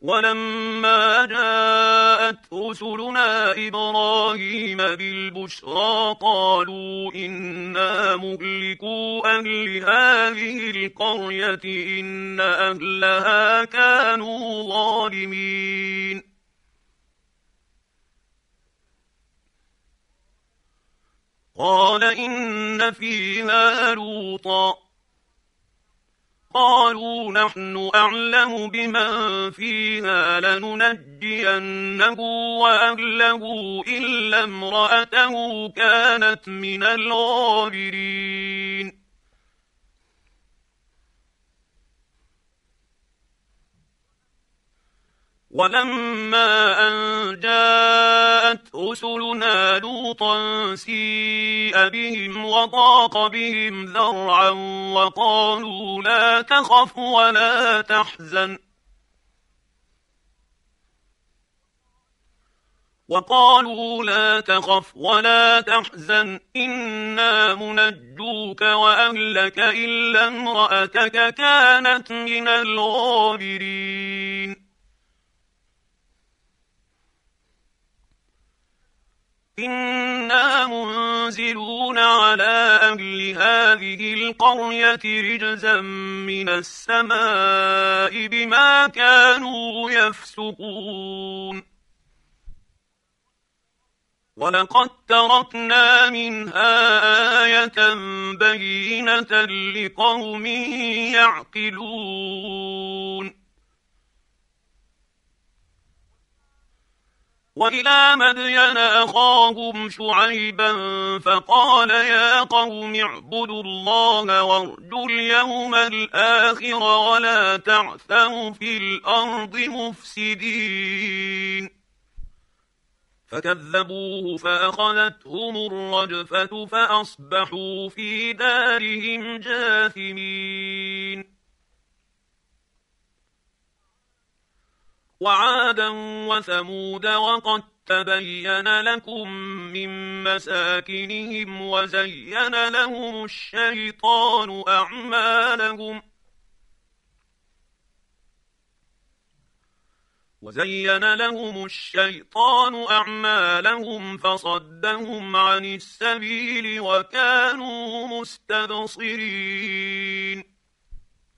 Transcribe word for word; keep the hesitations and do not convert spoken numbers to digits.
ولما جاءت رسلنا إبراهيم بالبشرى قالوا إنا مهلكو أهل هذه القرية إن أهلها كانوا ظالمين. قال إن فيها لوطا قالوا نحن أعلم بمن فيها لننجينه وأهله إلا امرأته كانت من الغابرين. ولما أن جاءت رسلنا لوطا سيء بهم وضاق بهم ذرعا وقالوا لا تخف ولا تحزن وقالوا لا تخف ولا تحزن إنا منجوك وأهلك إلا امرأتك كانت من الغابرين. إنا منزلون على أهل هذه القرية رجزا من السماء بما كانوا يفسقون. ولقد تركنا منها آية بينة لقوم يعقلون. وإلى مدين أخاهم شعيبا فقال يا قوم اعبدوا الله وارجوا اليوم الآخر ولا تعثوا في الأرض مفسدين. فكذبوه فأخذتهم الرجفة فأصبحوا في دارهم جاثمين. وعادا وثمود وقد تبين لكم من مساكنهم وزين لهم الشيطان أعمالهم وزين لهم الشيطان أعمالهم فصدهم عن السبيل وكانوا مستبصرين.